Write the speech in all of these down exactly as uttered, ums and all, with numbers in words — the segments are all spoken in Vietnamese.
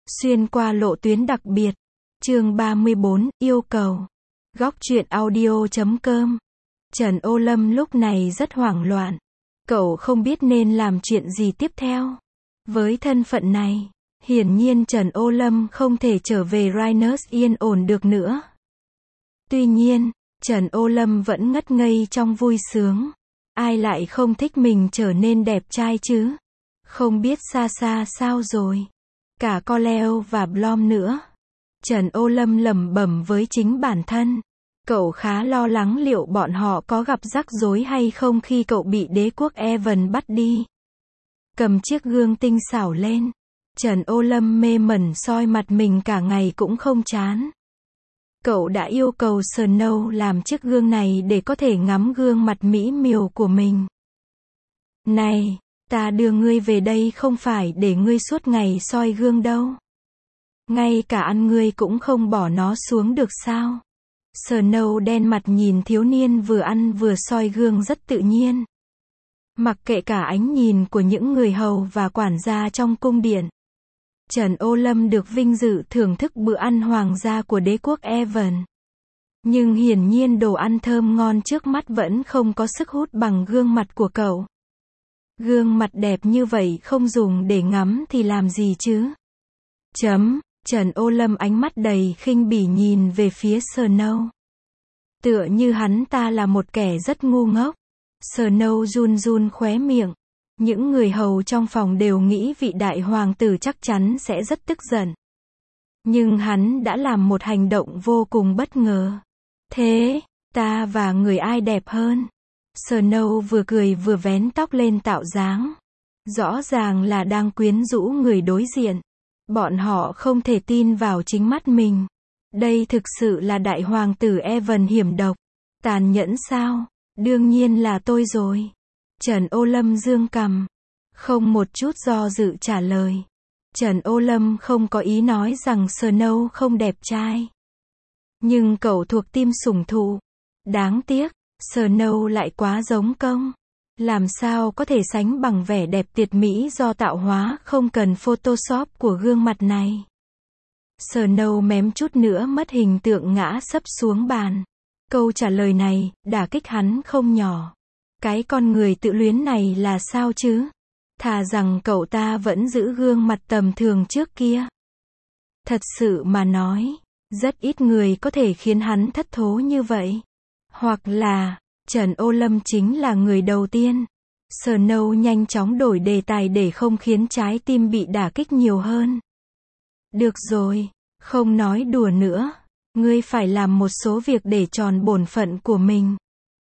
Xuyên qua lộ tuyến đặc biệt. Chương ba mươi bốn, yêu cầu. Góc truyện audio chấm com. Trần Ô Lâm lúc này rất hoảng loạn. Cậu không biết nên làm chuyện gì tiếp theo. Với thân phận này, hiển nhiên Trần Ô Lâm không thể trở về Rhinus yên ổn được nữa. Tuy nhiên, Trần Ô Lâm vẫn ngất ngây trong vui sướng. Ai lại không thích mình trở nên đẹp trai chứ? Không biết xa xa sao rồi. Cả Coleo và Blom nữa. Trần Ô Lâm lẩm bẩm với chính bản thân. Cậu khá lo lắng liệu bọn họ có gặp rắc rối hay không khi cậu bị đế quốc Evan bắt đi. Cầm chiếc gương tinh xảo lên. Trần Ô Lâm mê mẩn soi mặt mình cả ngày cũng không chán. Cậu đã yêu cầu Snow làm chiếc gương này để có thể ngắm gương mặt mỹ miều của mình. Này, ta đưa ngươi về đây không phải để ngươi suốt ngày soi gương đâu. Ngay cả ăn ngươi cũng không bỏ nó xuống được sao? Snow đen mặt nhìn thiếu niên vừa ăn vừa soi gương rất tự nhiên. Mặc kệ cả ánh nhìn của những người hầu và quản gia trong cung điện. Trần Ô Lâm được vinh dự thưởng thức bữa ăn hoàng gia của đế quốc Evan. Nhưng hiển nhiên đồ ăn thơm ngon trước mắt vẫn không có sức hút bằng gương mặt của cậu. Gương mặt đẹp như vậy không dùng để ngắm thì làm gì chứ? Chấm, Trần Ô Lâm ánh mắt đầy khinh bỉ nhìn về phía Snow. Tựa như hắn ta là một kẻ rất ngu ngốc. Snow run run khóe miệng. Những người hầu trong phòng đều nghĩ vị đại hoàng tử chắc chắn sẽ rất tức giận. Nhưng hắn đã làm một hành động vô cùng bất ngờ. Thế, ta và người ai đẹp hơn? Snow vừa cười vừa vén tóc lên tạo dáng. Rõ ràng là đang quyến rũ người đối diện. Bọn họ không thể tin vào chính mắt mình. Đây thực sự là đại hoàng tử Evan hiểm độc. Tàn nhẫn sao? Đương nhiên là tôi rồi. Trần Ô Lâm dương cằm. Không một chút do dự trả lời. Trần Ô Lâm không có ý nói rằng Snow không đẹp trai. Nhưng cậu thuộc team sủng thụ. Đáng tiếc, Snow lại quá giống công. Làm sao có thể sánh bằng vẻ đẹp tuyệt mỹ do tạo hóa không cần Photoshop của gương mặt này. Snow mém chút nữa mất hình tượng ngã sấp xuống bàn. Câu trả lời này, đả kích hắn không nhỏ. Cái con người tự luyến này là sao chứ? Thà rằng cậu ta vẫn giữ gương mặt tầm thường trước kia. Thật sự mà nói, rất ít người có thể khiến hắn thất thố như vậy. Hoặc là, Trần Ô Lâm chính là người đầu tiên. Snow nhanh chóng đổi đề tài để không khiến trái tim bị đả kích nhiều hơn. Được rồi, không nói đùa nữa. Ngươi phải làm một số việc để tròn bổn phận của mình.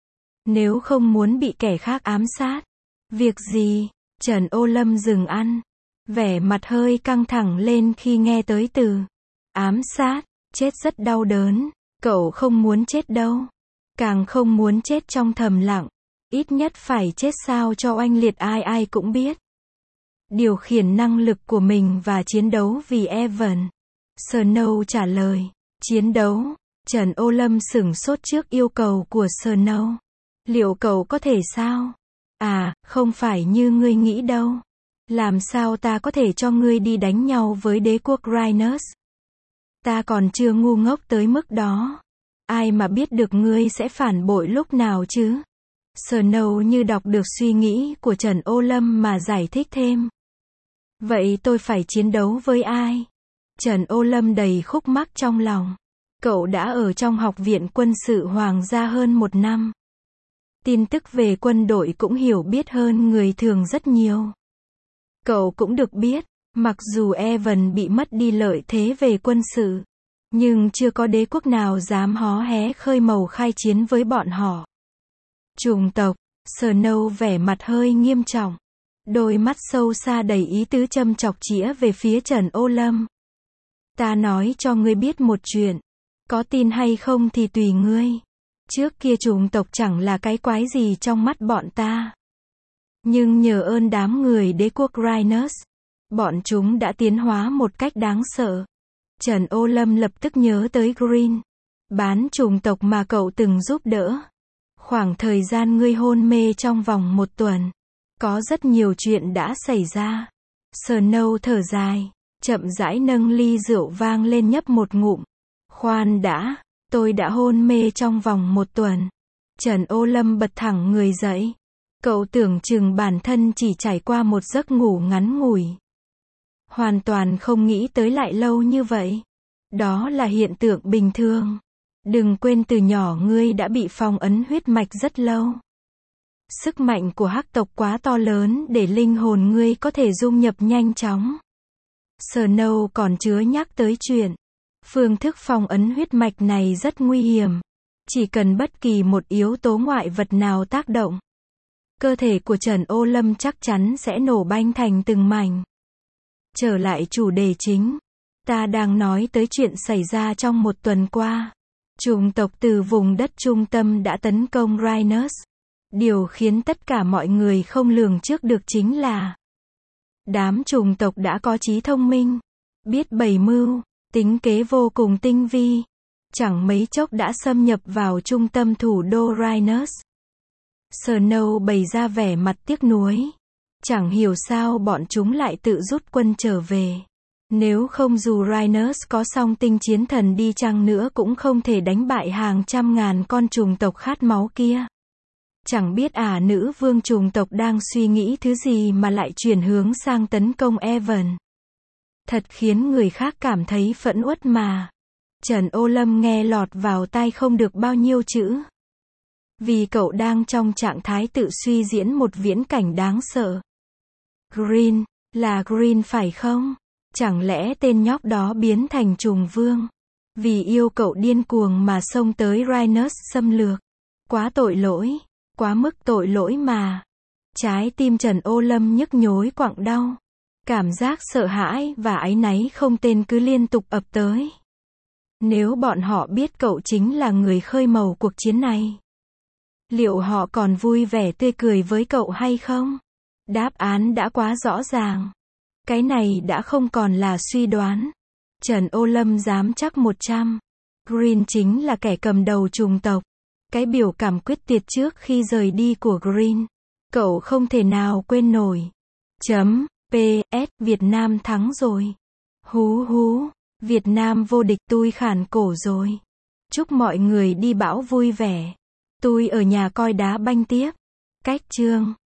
Nếu không muốn bị kẻ khác ám sát. Việc gì? Trần Ô Lâm dừng ăn. Vẻ mặt hơi căng thẳng lên khi nghe tới từ ám sát. Chết rất đau đớn. Cậu không muốn chết đâu. Càng không muốn chết trong thầm lặng. Ít nhất phải chết sao cho oanh liệt ai ai cũng biết. Điều khiển năng lực của mình và chiến đấu vì Evan. Snow trả lời. Chiến đấu. Trần Ô Lâm sửng sốt trước yêu cầu của Snow. Liệu cậu có thể sao? À, không phải như ngươi nghĩ đâu. Làm sao ta có thể cho ngươi đi đánh nhau với đế quốc Rhinus? Ta còn chưa ngu ngốc tới mức đó. Ai mà biết được ngươi sẽ phản bội lúc nào chứ? Snow như đọc được suy nghĩ của Trần Ô Lâm mà giải thích thêm. Vậy tôi phải chiến đấu với ai? Trần Ô Lâm đầy khúc mắc trong lòng. Cậu đã ở trong học viện quân sự hoàng gia hơn một năm. Tin tức về quân đội cũng hiểu biết hơn người thường rất nhiều. Cậu cũng được biết, mặc dù Evan bị mất đi lợi thế về quân sự, nhưng chưa có đế quốc nào dám hó hé khơi màu khai chiến với bọn họ. Chủng tộc, Snow vẻ mặt hơi nghiêm trọng. Đôi mắt sâu xa đầy ý tứ châm chọc chĩa về phía Trần Ô Lâm. Ta nói cho ngươi biết một chuyện. Có tin hay không thì tùy ngươi. Trước kia chủng tộc chẳng là cái quái gì trong mắt bọn ta. Nhưng nhờ ơn đám người đế quốc Rhinus, bọn chúng đã tiến hóa một cách đáng sợ. Trần Ô Lâm lập tức nhớ tới Green. Bán chủng tộc mà cậu từng giúp đỡ. Khoảng thời gian ngươi hôn mê trong vòng một tuần. Có rất nhiều chuyện đã xảy ra. Snow thở dài. chậm rãi nâng ly rượu vang lên nhấp một ngụm. Khoan đã, tôi đã hôn mê trong vòng một tuần. Trần Ô Lâm bật thẳng người dậy. Cậu tưởng chừng bản thân chỉ trải qua một giấc ngủ ngắn ngủi. Hoàn toàn không nghĩ tới lại lâu như vậy. Đó là hiện tượng bình thường. Đừng quên từ nhỏ ngươi đã bị phong ấn huyết mạch rất lâu. Sức mạnh của hắc tộc quá to lớn để linh hồn ngươi có thể dung nhập nhanh chóng. Snow còn chứa nhắc tới chuyện. Phương thức phong ấn huyết mạch này rất nguy hiểm. Chỉ cần bất kỳ một yếu tố ngoại vật nào tác động, cơ thể của Trần Ô Lâm chắc chắn sẽ nổ banh thành từng mảnh. Trở lại chủ đề chính. Ta đang nói tới chuyện xảy ra trong một tuần qua. Chủng tộc từ vùng đất trung tâm đã tấn công Rhinus. Điều khiến tất cả mọi người không lường trước được chính là đám chủng tộc đã có trí thông minh, biết bày mưu, tính kế vô cùng tinh vi. Chẳng mấy chốc đã xâm nhập vào trung tâm thủ đô Rhinus. Snow bày ra vẻ mặt tiếc nuối. Chẳng hiểu sao bọn chúng lại tự rút quân trở về. Nếu không dù Rhinus có song tinh chiến thần đi chăng nữa cũng không thể đánh bại hàng trăm ngàn con trùng tộc khát máu kia. Chẳng biết ả nữ vương trùng tộc đang suy nghĩ thứ gì mà lại chuyển hướng sang tấn công Evan. Thật khiến người khác cảm thấy phẫn uất mà. Trần Ô Lâm nghe lọt vào tai không được bao nhiêu chữ. Vì cậu đang trong trạng thái tự suy diễn một viễn cảnh đáng sợ. Green, là Green phải không? Chẳng lẽ tên nhóc đó biến thành trùng vương? Vì yêu cậu điên cuồng mà xông tới Rhinus xâm lược. Quá tội lỗi, quá mức tội lỗi mà. Trái tim Trần Ô Lâm nhức nhối quặn đau. Cảm giác sợ hãi và áy náy không tên cứ liên tục ập tới. Nếu bọn họ biết cậu chính là người khơi mào cuộc chiến này, liệu họ còn vui vẻ tươi cười với cậu hay không? Đáp án đã quá rõ ràng. Cái này đã không còn là suy đoán. Trần Ô Lâm dám chắc một trăm. Green chính là kẻ cầm đầu trùng tộc. Cái biểu cảm quyết tuyệt trước khi rời đi của Green, cậu không thể nào quên nổi. Chấm, pê ét, Việt Nam thắng rồi. Hú hú, Việt Nam vô địch, tui khản cổ rồi. Chúc mọi người đi bão vui vẻ. Tui ở nhà coi đá banh tiếp. Cách chương